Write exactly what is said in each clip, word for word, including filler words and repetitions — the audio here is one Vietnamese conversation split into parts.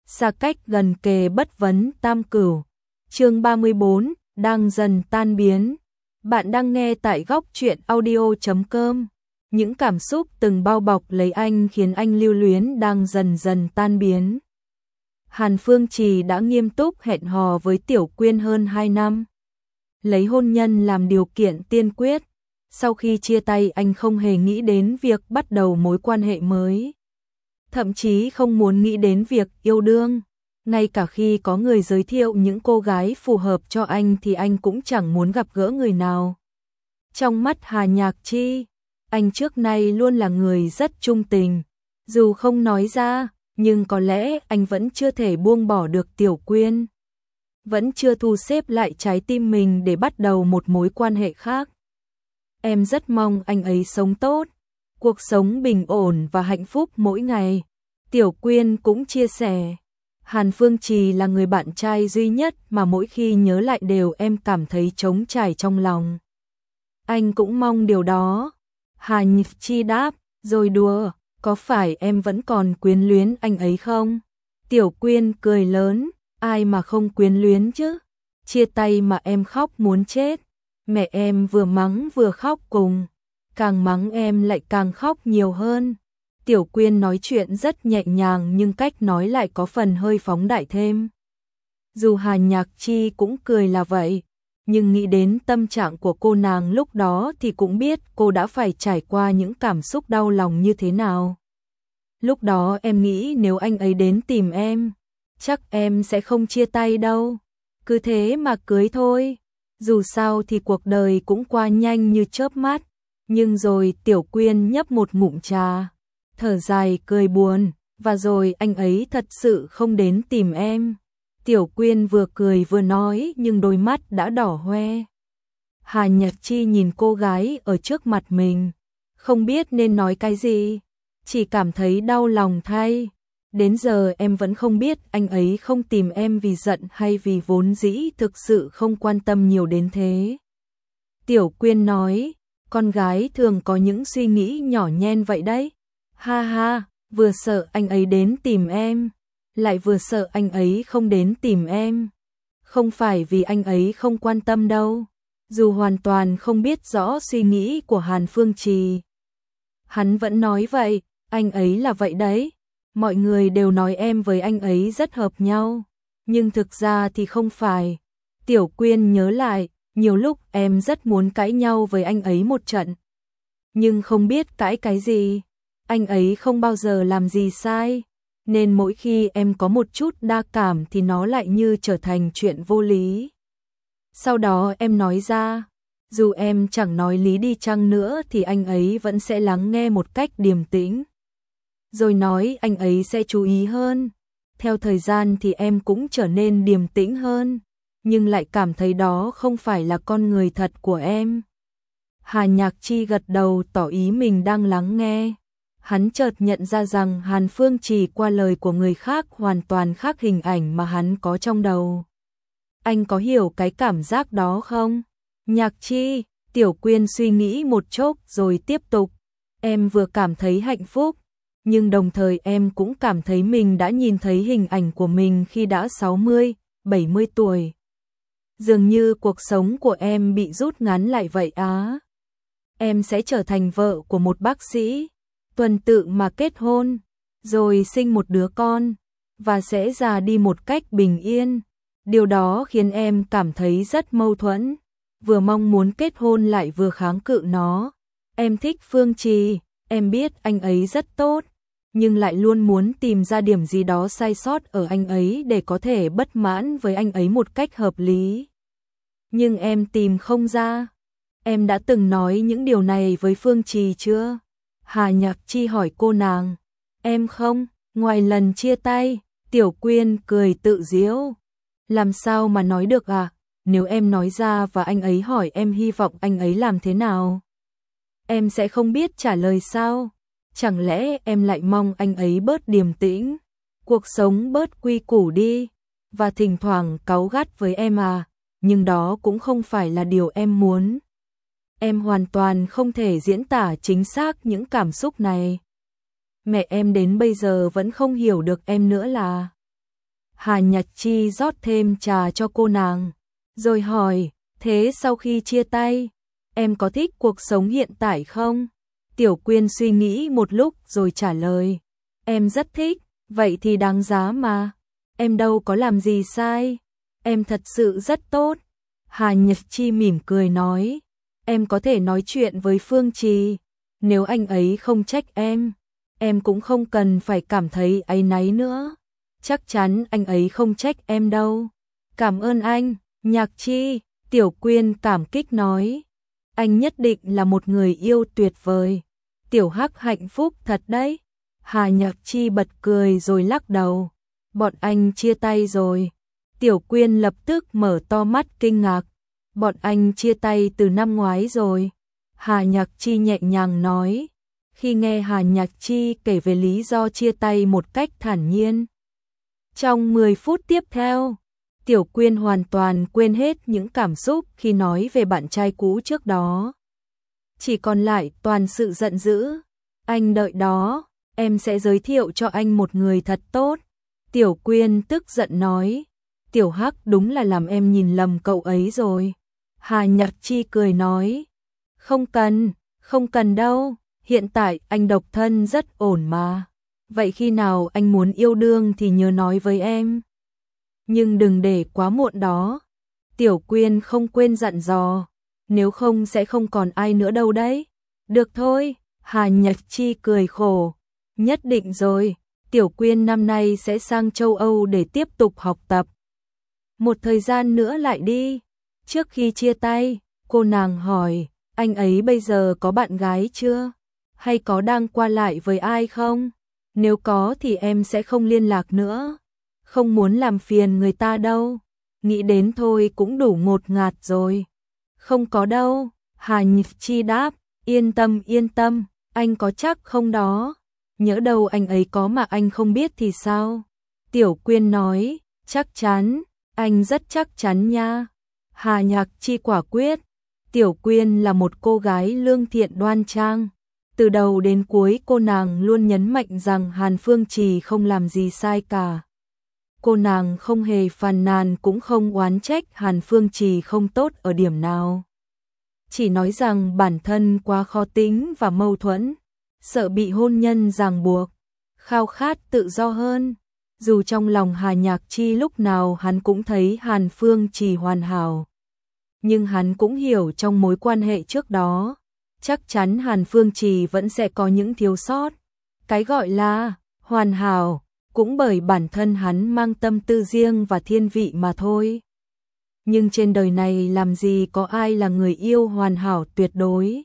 xa cách gần kề bất vấn tam cửu. Chương ba mươi bốn, đang dần tan biến. Bạn đang nghe tại góc truyện audio chấm com. Những cảm xúc từng bao bọc lấy anh khiến anh lưu luyến đang dần dần tan biến. Hàn Phương Trì đã nghiêm túc hẹn hò với Tiểu Quyên hơn hai năm. Lấy hôn nhân làm điều kiện tiên quyết. Sau khi chia tay anh không hề nghĩ đến việc bắt đầu mối quan hệ mới. Thậm chí không muốn nghĩ đến việc yêu đương. Ngay cả khi có người giới thiệu những cô gái phù hợp cho anh thì anh cũng chẳng muốn gặp gỡ người nào. Trong mắt Hà Nhạc Chi, anh trước nay luôn là người rất trung tình. Dù không nói ra, nhưng có lẽ anh vẫn chưa thể buông bỏ được Tiểu Quyên. Vẫn chưa thu xếp lại trái tim mình để bắt đầu một mối quan hệ khác. Em rất mong anh ấy sống tốt, cuộc sống bình ổn và hạnh phúc mỗi ngày. Tiểu Quyên cũng chia sẻ, Hàn Phương Trì là người bạn trai duy nhất mà mỗi khi nhớ lại đều em cảm thấy trống trải trong lòng. Anh cũng mong điều đó. Hà Nhạc Chi đáp, rồi đùa, có phải em vẫn còn quyến luyến anh ấy không? Tiểu Quyên cười lớn, ai mà không quyến luyến chứ? Chia tay mà em khóc muốn chết. Mẹ em vừa mắng vừa khóc cùng, càng mắng em lại càng khóc nhiều hơn. Tiểu Quyên nói chuyện rất nhẹ nhàng nhưng cách nói lại có phần hơi phóng đại thêm. Dù Hà Nhạc Chi cũng cười là vậy, nhưng nghĩ đến tâm trạng của cô nàng lúc đó thì cũng biết cô đã phải trải qua những cảm xúc đau lòng như thế nào. Lúc đó em nghĩ nếu anh ấy đến tìm em, chắc em sẽ không chia tay đâu. Cứ thế mà cưới thôi. Dù sao thì cuộc đời cũng qua nhanh như chớp mắt. Nhưng rồi Tiểu Quyên nhấp một ngụm trà, thở dài cười buồn, và rồi anh ấy thật sự không đến tìm em. Tiểu Quyên vừa cười vừa nói nhưng đôi mắt đã đỏ hoe. Hà Nhạc Chi nhìn cô gái ở trước mặt mình, không biết nên nói cái gì, chỉ cảm thấy đau lòng thay. Đến giờ em vẫn không biết anh ấy không tìm em vì giận hay vì vốn dĩ thực sự không quan tâm nhiều đến thế. Tiểu Quyên nói, con gái thường có những suy nghĩ nhỏ nhen vậy đấy. Ha ha, vừa sợ anh ấy đến tìm em, lại vừa sợ anh ấy không đến tìm em. Không phải vì anh ấy không quan tâm đâu, dù hoàn toàn không biết rõ suy nghĩ của Hàn Phương Trì. Hắn vẫn nói vậy, anh ấy là vậy đấy. Mọi người đều nói em với anh ấy rất hợp nhau, nhưng thực ra thì không phải. Tiểu Quyên nhớ lại, nhiều lúc em rất muốn cãi nhau với anh ấy một trận. Nhưng không biết cãi cái gì, anh ấy không bao giờ làm gì sai, nên mỗi khi em có một chút đa cảm thì nó lại như trở thành chuyện vô lý. Sau đó em nói ra, dù em chẳng nói lý đi chăng nữa thì anh ấy vẫn sẽ lắng nghe một cách điềm tĩnh. Rồi nói anh ấy sẽ chú ý hơn. Theo thời gian thì em cũng trở nên điềm tĩnh hơn, nhưng lại cảm thấy đó không phải là con người thật của em. Hà Nhạc Chi gật đầu tỏ ý mình đang lắng nghe. Hắn chợt nhận ra rằng Hàn Phương Trì qua lời của người khác hoàn toàn khác hình ảnh mà hắn có trong đầu. Anh có hiểu cái cảm giác đó không? Nhạc Chi, Tiểu Quyên suy nghĩ một chốc rồi tiếp tục. Em vừa cảm thấy hạnh phúc, nhưng đồng thời em cũng cảm thấy mình đã nhìn thấy hình ảnh của mình khi đã sáu mươi, bảy mươi tuổi. Dường như cuộc sống của em bị rút ngắn lại vậy á. Em sẽ trở thành vợ của một bác sĩ, tuần tự mà kết hôn, rồi sinh một đứa con, và sẽ già đi một cách bình yên. Điều đó khiến em cảm thấy rất mâu thuẫn, vừa mong muốn kết hôn lại vừa kháng cự nó. Em thích Phương Trì, em biết anh ấy rất tốt, nhưng lại luôn muốn tìm ra điểm gì đó sai sót ở anh ấy để có thể bất mãn với anh ấy một cách hợp lý. Nhưng em tìm không ra. Em đã từng nói những điều này với Phương Trì chưa? Hà Nhạc Chi hỏi cô nàng. Em không, ngoài lần chia tay. Tiểu Quyên cười tự giễu. Làm sao mà nói được à? Nếu em nói ra và anh ấy hỏi em hy vọng anh ấy làm thế nào, em sẽ không biết trả lời sao? Chẳng lẽ em lại mong anh ấy bớt điềm tĩnh, cuộc sống bớt quy củ đi, và thỉnh thoảng cáu gắt với em à? Nhưng đó cũng không phải là điều em muốn. Em hoàn toàn không thể diễn tả chính xác những cảm xúc này. Mẹ em đến bây giờ vẫn không hiểu được em nữa là. Hà Nhạc Chi rót thêm trà cho cô nàng, rồi hỏi, thế sau khi chia tay, em có thích cuộc sống hiện tại không? Tiểu Quyên suy nghĩ một lúc rồi trả lời, em rất thích, vậy thì đáng giá mà, em đâu có làm gì sai, em thật sự rất tốt. Hà Nhật Chi mỉm cười nói, em có thể nói chuyện với Phương Trì, nếu anh ấy không trách em, em cũng không cần phải cảm thấy áy náy nữa, chắc chắn anh ấy không trách em đâu. Cảm ơn anh, Nhạc Chi, Tiểu Quyên cảm kích nói, anh nhất định là một người yêu tuyệt vời, Tiểu Hắc hạnh phúc thật đấy. Hà Nhạc Chi bật cười rồi lắc đầu, bọn anh chia tay rồi. Tiểu Quyên lập tức mở to mắt kinh ngạc, bọn anh chia tay từ năm ngoái rồi. Hà Nhạc Chi nhẹ nhàng nói, khi nghe Hà Nhạc Chi kể về lý do chia tay một cách thản nhiên. Trong mười phút tiếp theo, Tiểu Quyên hoàn toàn quên hết những cảm xúc khi nói về bạn trai cũ trước đó. Chỉ còn lại toàn sự giận dữ. Anh đợi đó, em sẽ giới thiệu cho anh một người thật tốt. Tiểu Quyên tức giận nói, Tiểu Hắc đúng là làm em nhìn lầm cậu ấy rồi. Hà Nhạc Chi cười nói, không cần, không cần đâu, hiện tại anh độc thân rất ổn mà. Vậy khi nào anh muốn yêu đương thì nhớ nói với em. Nhưng đừng để quá muộn đó. Tiểu Quyên không quên dặn dò, nếu không sẽ không còn ai nữa đâu đấy. Được thôi, Hà Nhạc Chi cười khổ, nhất định rồi, Tiểu Quyên năm nay sẽ sang châu Âu để tiếp tục học tập. Một thời gian nữa lại đi. Trước khi chia tay, cô nàng hỏi, anh ấy bây giờ có bạn gái chưa? Hay có đang qua lại với ai không? Nếu có thì em sẽ không liên lạc nữa. Không muốn làm phiền người ta đâu. Nghĩ đến thôi cũng đủ ngột ngạt rồi. Không có đâu, Hà Nhật Chi đáp, yên tâm yên tâm, anh có chắc không đó? Nhỡ đâu anh ấy có mà anh không biết thì sao? Tiểu Quyên nói, chắc chắn, anh rất chắc chắn nha. Hà Nhạc Chi quả quyết. Tiểu Quyên là một cô gái lương thiện đoan trang. Từ đầu đến cuối cô nàng luôn nhấn mạnh rằng Hàn Phương Trì không làm gì sai cả. Cô nàng không hề phàn nàn cũng không oán trách Hàn Phương Trì không tốt ở điểm nào. Chỉ nói rằng bản thân quá khó tính và mâu thuẫn, sợ bị hôn nhân ràng buộc, khao khát tự do hơn. Dù trong lòng Hà Nhạc Chi lúc nào hắn cũng thấy Hàn Phương Trì hoàn hảo, nhưng hắn cũng hiểu trong mối quan hệ trước đó, chắc chắn Hàn Phương Trì vẫn sẽ có những thiếu sót. Cái gọi là hoàn hảo cũng bởi bản thân hắn mang tâm tư riêng và thiên vị mà thôi. Nhưng trên đời này làm gì có ai là người yêu hoàn hảo tuyệt đối.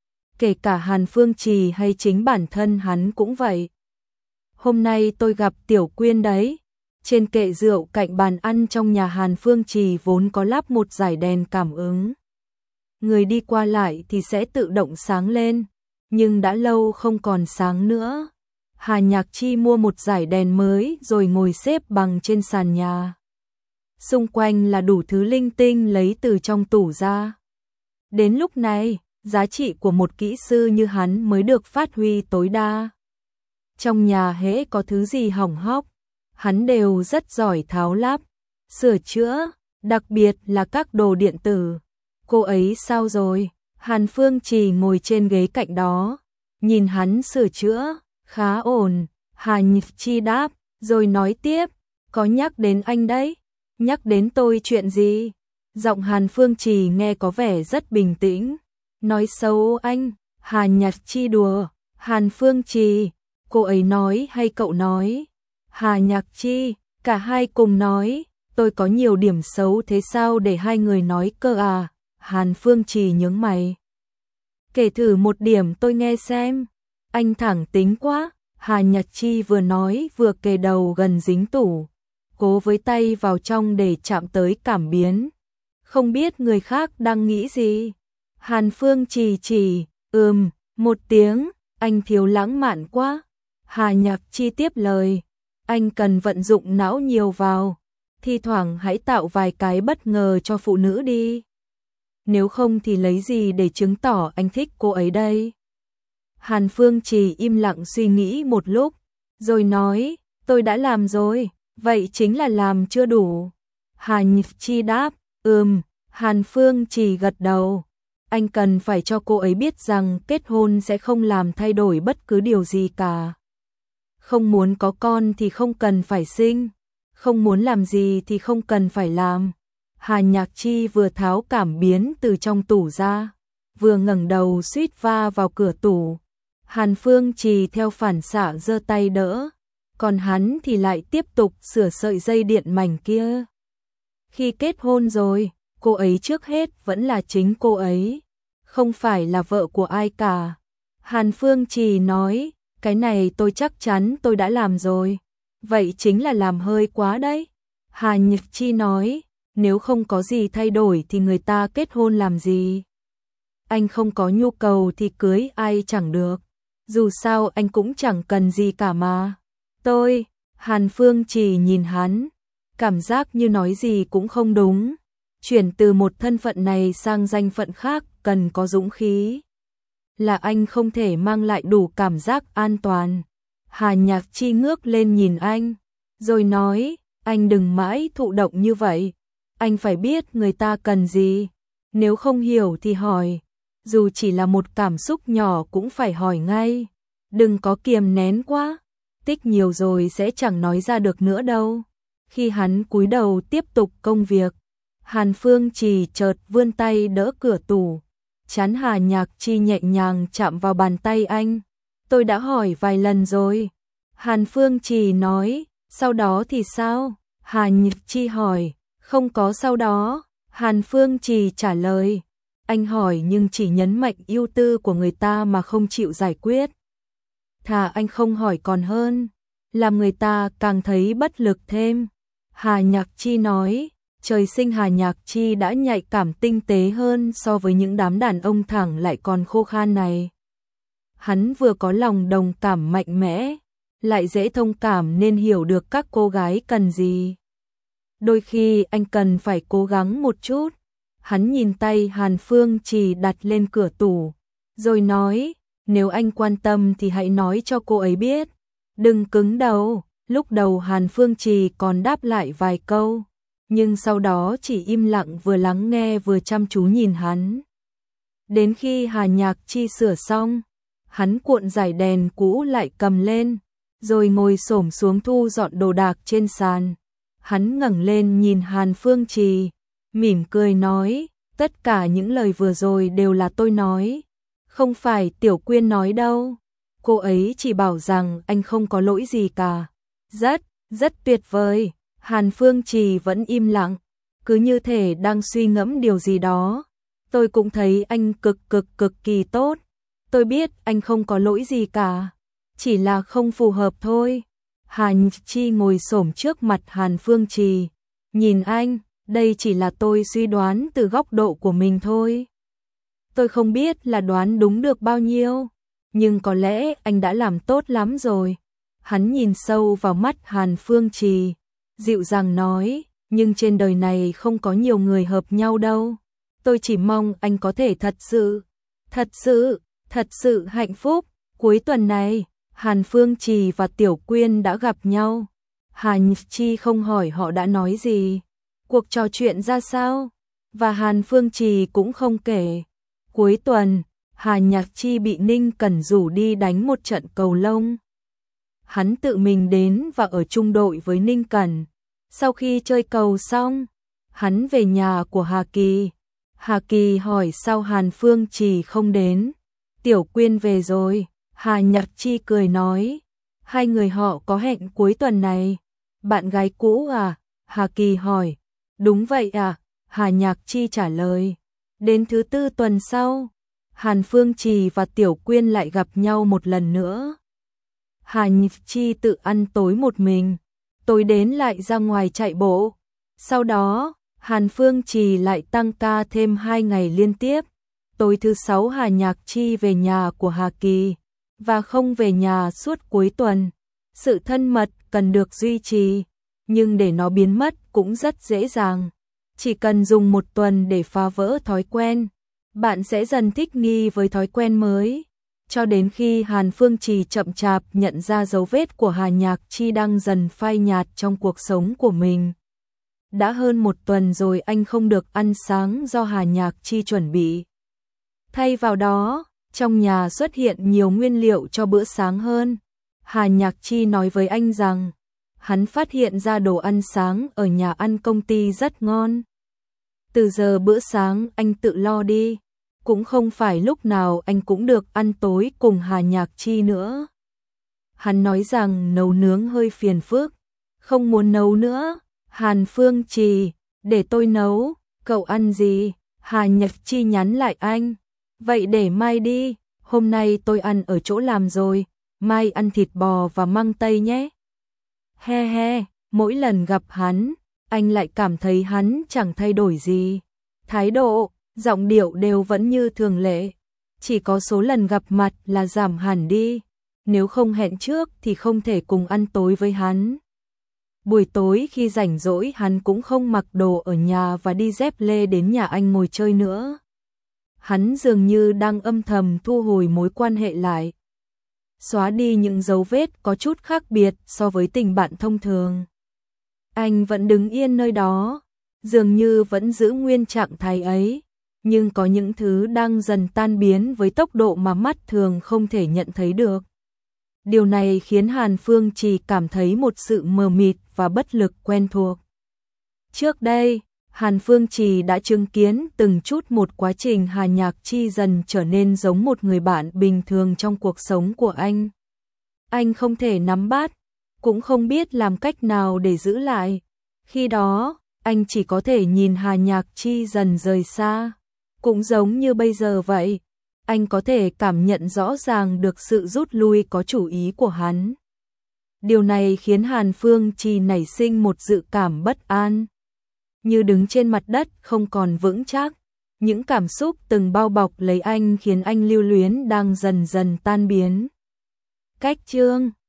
Kể cả Hàn Phương Trì hay chính bản thân hắn cũng vậy. Hôm nay tôi gặp Tiểu Quyên đấy. Trên kệ rượu cạnh bàn ăn trong nhà Hàn Phương Trì vốn có lắp một dải đèn cảm ứng. Người đi qua lại thì sẽ tự động sáng lên, nhưng đã lâu không còn sáng nữa. Hà Nhạc Chi mua một dải đèn mới rồi ngồi xếp bằng trên sàn nhà. Xung quanh là đủ thứ linh tinh lấy từ trong tủ ra. Đến lúc này, giá trị của một kỹ sư như hắn mới được phát huy tối đa. Trong nhà hễ có thứ gì hỏng hóc, hắn đều rất giỏi tháo lắp, sửa chữa, đặc biệt là các đồ điện tử. Cô ấy sao rồi? Hàn Phương Trì ngồi trên ghế cạnh đó, nhìn hắn sửa chữa, khá ổn. Hà Nhật Chi đáp, rồi nói tiếp, có nhắc đến anh đấy. Nhắc đến tôi chuyện gì? Giọng Hàn Phương Trì nghe có vẻ rất bình tĩnh. Nói xấu anh? Hà Nhật Chi đùa. Hàn Phương Trì, cô ấy nói hay cậu nói? Hà Nhạc Chi, cả hai cùng nói. Tôi có nhiều điểm xấu thế sao để hai người nói cơ à? Hàn Phương Trì nhướng mày. Kể thử một điểm tôi nghe xem. Anh thẳng tính quá. Hà Nhật Chi vừa nói vừa kề đầu gần dính tủ, cố với tay vào trong để chạm tới cảm biến. Không biết người khác đang nghĩ gì. Hàn Phương Trì chỉ, ừm, một tiếng, anh thiếu lãng mạn quá. Hà Nhạc Chi tiếp lời, anh cần vận dụng não nhiều vào, thi thoảng hãy tạo vài cái bất ngờ cho phụ nữ đi. Nếu không thì lấy gì để chứng tỏ anh thích cô ấy đây? Hàn Phương Trì im lặng suy nghĩ một lúc, rồi nói, tôi đã làm rồi, Vậy chính là làm chưa đủ. Hà Nhược Chi đáp, ừm, Hàn Phương Trì gật đầu. Anh cần phải cho cô ấy biết rằng kết hôn sẽ không làm thay đổi bất cứ điều gì cả. Không muốn có con thì không cần phải sinh, không muốn làm gì thì không cần phải làm. Hà Nhạc Chi vừa tháo cảm biến từ trong tủ ra, vừa ngẩng đầu suýt va vào cửa tủ. Hàn Phương Trì theo phản xạ giơ tay đỡ, còn hắn thì lại tiếp tục sửa sợi dây điện mảnh kia. Khi kết hôn rồi, cô ấy trước hết vẫn là chính cô ấy, không phải là vợ của ai cả. Hàn Phương Trì nói, cái này tôi chắc chắn tôi đã làm rồi. Vậy chính là làm hơi quá đấy. Hà Nhược Chi nói, nếu không có gì thay đổi thì người ta kết hôn làm gì? Anh không có nhu cầu thì cưới ai chẳng được. Dù sao anh cũng chẳng cần gì cả mà. Tôi, Hàn Phương Trì nhìn hắn, cảm giác như nói gì cũng không đúng. Chuyển từ một thân phận này sang danh phận khác cần có dũng khí. Là anh không thể mang lại đủ cảm giác an toàn. Hà Nhạc Chi ngước lên nhìn anh, rồi nói, anh đừng mãi thụ động như vậy. Anh phải biết người ta cần gì. Nếu không hiểu thì hỏi. Dù chỉ là một cảm xúc nhỏ cũng phải hỏi ngay. Đừng có kiềm nén quá. Tích nhiều rồi sẽ chẳng nói ra được nữa đâu. Khi hắn cúi đầu tiếp tục công việc, Hàn Phương Trì chợt vươn tay đỡ cửa tủ. Trán Hà Nhạc Chi nhẹ nhàng chạm vào bàn tay anh. Tôi đã hỏi vài lần rồi. Hàn Phương Trì nói, sau đó thì sao? Hà Nhạc Chi hỏi, không có sau đó. Hàn Phương Trì trả lời, anh hỏi nhưng chỉ nhấn mạnh ưu tư của người ta mà không chịu giải quyết. Thà anh không hỏi còn hơn, làm người ta càng thấy bất lực thêm. Hà Nhạc Chi nói, trời sinh Hà Nhạc Chi đã nhạy cảm tinh tế hơn so với những đám đàn ông thẳng lại còn khô khan này. Hắn vừa có lòng đồng cảm mạnh mẽ, lại dễ thông cảm nên hiểu được các cô gái cần gì. Đôi khi anh cần phải cố gắng một chút. Hắn nhìn tay Hàn Phương Trì đặt lên cửa tủ, rồi nói, nếu anh quan tâm thì hãy nói cho cô ấy biết. Đừng cứng đầu. Lúc đầu Hàn Phương Trì còn đáp lại vài câu, nhưng sau đó chỉ im lặng vừa lắng nghe vừa chăm chú nhìn hắn. Đến khi Hà Nhạc Chi sửa xong, hắn cuộn dải đèn cũ lại cầm lên, rồi ngồi xổm xuống thu dọn đồ đạc trên sàn. Hắn ngẩng lên nhìn Hàn Phương Trì, mỉm cười nói, tất cả những lời vừa rồi đều là tôi nói, không phải Tiểu Quyên nói đâu. Cô ấy chỉ bảo rằng anh không có lỗi gì cả. Rất, rất tuyệt vời. Hàn Phương Trì vẫn im lặng, cứ như thể đang suy ngẫm điều gì đó. Tôi cũng thấy anh cực cực cực kỳ tốt. Tôi biết anh không có lỗi gì cả, chỉ là không phù hợp thôi. Hàn Chi ngồi xổm trước mặt Hàn Phương Trì, nhìn anh, đây chỉ là tôi suy đoán từ góc độ của mình thôi. Tôi không biết là đoán đúng được bao nhiêu, nhưng có lẽ anh đã làm tốt lắm rồi. Hắn nhìn sâu vào mắt Hàn Phương Trì, dịu dàng nói, nhưng trên đời này không có nhiều người hợp nhau đâu. Tôi chỉ mong anh có thể thật sự, thật sự, thật sự hạnh phúc. Cuối tuần này, Hàn Phương Trì và Tiểu Quyên đã gặp nhau. Hàn Chi không hỏi họ đã nói gì, cuộc trò chuyện ra sao, và Hàn Phương Trì cũng không kể. Cuối tuần, Hà Nhạc Chi bị Ninh Cẩn rủ đi đánh một trận cầu lông. Hắn tự mình đến và ở chung đội với Ninh Cẩn. Sau khi chơi cầu xong, hắn về nhà của Hà Kỳ. Hà Kỳ hỏi sao Hàn Phương Trì không đến. Tiểu Quyên về rồi. Hà Nhạc Chi cười nói, hai người họ có hẹn cuối tuần này. Bạn gái cũ à? Hà Kỳ hỏi. Đúng vậy à? Hà Nhạc Chi trả lời. Đến thứ tư tuần sau, Hàn Phương Trì và Tiểu Quyên lại gặp nhau một lần nữa. Hà Nhạc Chi tự ăn tối một mình, tối đến lại ra ngoài chạy bộ. Sau đó, Hàn Phương Trì lại tăng ca thêm hai ngày liên tiếp. Tối thứ sáu Hà Nhạc Chi về nhà của Hà Kỳ, và không về nhà suốt cuối tuần. Sự thân mật cần được duy trì, nhưng để nó biến mất cũng rất dễ dàng. Chỉ cần dùng một tuần để phá vỡ thói quen, bạn sẽ dần thích nghi với thói quen mới. cho đến khi Hàn Phương Trì chậm chạp nhận ra dấu vết của Hà Nhạc Chi đang dần phai nhạt trong cuộc sống của mình. Đã hơn một tuần rồi anh không được ăn sáng do Hà Nhạc Chi chuẩn bị. Thay vào đó, trong nhà xuất hiện nhiều nguyên liệu cho bữa sáng hơn. Hà Nhạc Chi nói với anh rằng, hắn phát hiện ra đồ ăn sáng ở nhà ăn công ty rất ngon. Từ giờ bữa sáng anh tự lo đi, cũng không phải lúc nào anh cũng được ăn tối cùng Hà Nhạc Chi nữa. Hắn nói rằng nấu nướng hơi phiền phức, không muốn nấu nữa. Hàn Phương Trì, để tôi nấu, cậu ăn gì? Hà Nhạc Chi nhắn lại anh, vậy để mai đi, hôm nay tôi ăn ở chỗ làm rồi, mai ăn thịt bò và măng tây nhé. He he, mỗi lần gặp hắn, anh lại cảm thấy hắn chẳng thay đổi gì. Thái độ, giọng điệu đều vẫn như thường lệ, chỉ có số lần gặp mặt là giảm hẳn đi, nếu không hẹn trước thì không thể cùng ăn tối với hắn. Buổi tối khi rảnh rỗi hắn cũng không mặc đồ ở nhà và đi dép lê đến nhà anh ngồi chơi nữa. Hắn dường như đang âm thầm thu hồi mối quan hệ lại, xóa đi những dấu vết có chút khác biệt so với tình bạn thông thường. Anh vẫn đứng yên nơi đó, dường như vẫn giữ nguyên trạng thái ấy, nhưng có những thứ đang dần tan biến với tốc độ mà mắt thường không thể nhận thấy được. Điều này khiến Hàn Phương Trì cảm thấy một sự mờ mịt và bất lực quen thuộc. Trước đây, Hàn Phương Trì đã chứng kiến từng chút một quá trình Hà Nhạc Chi dần trở nên giống một người bạn bình thường trong cuộc sống của anh. Anh không thể nắm bắt, cũng không biết làm cách nào để giữ lại. Khi đó, anh chỉ có thể nhìn Hà Nhạc Chi dần rời xa. Cũng giống như bây giờ vậy, anh có thể cảm nhận rõ ràng được sự rút lui có chủ ý của hắn. Điều này khiến Hàn Phương Trì nảy sinh một dự cảm bất an, như đứng trên mặt đất không còn vững chắc. Những cảm xúc từng bao bọc lấy anh khiến anh lưu luyến đang dần dần tan biến. Cách chương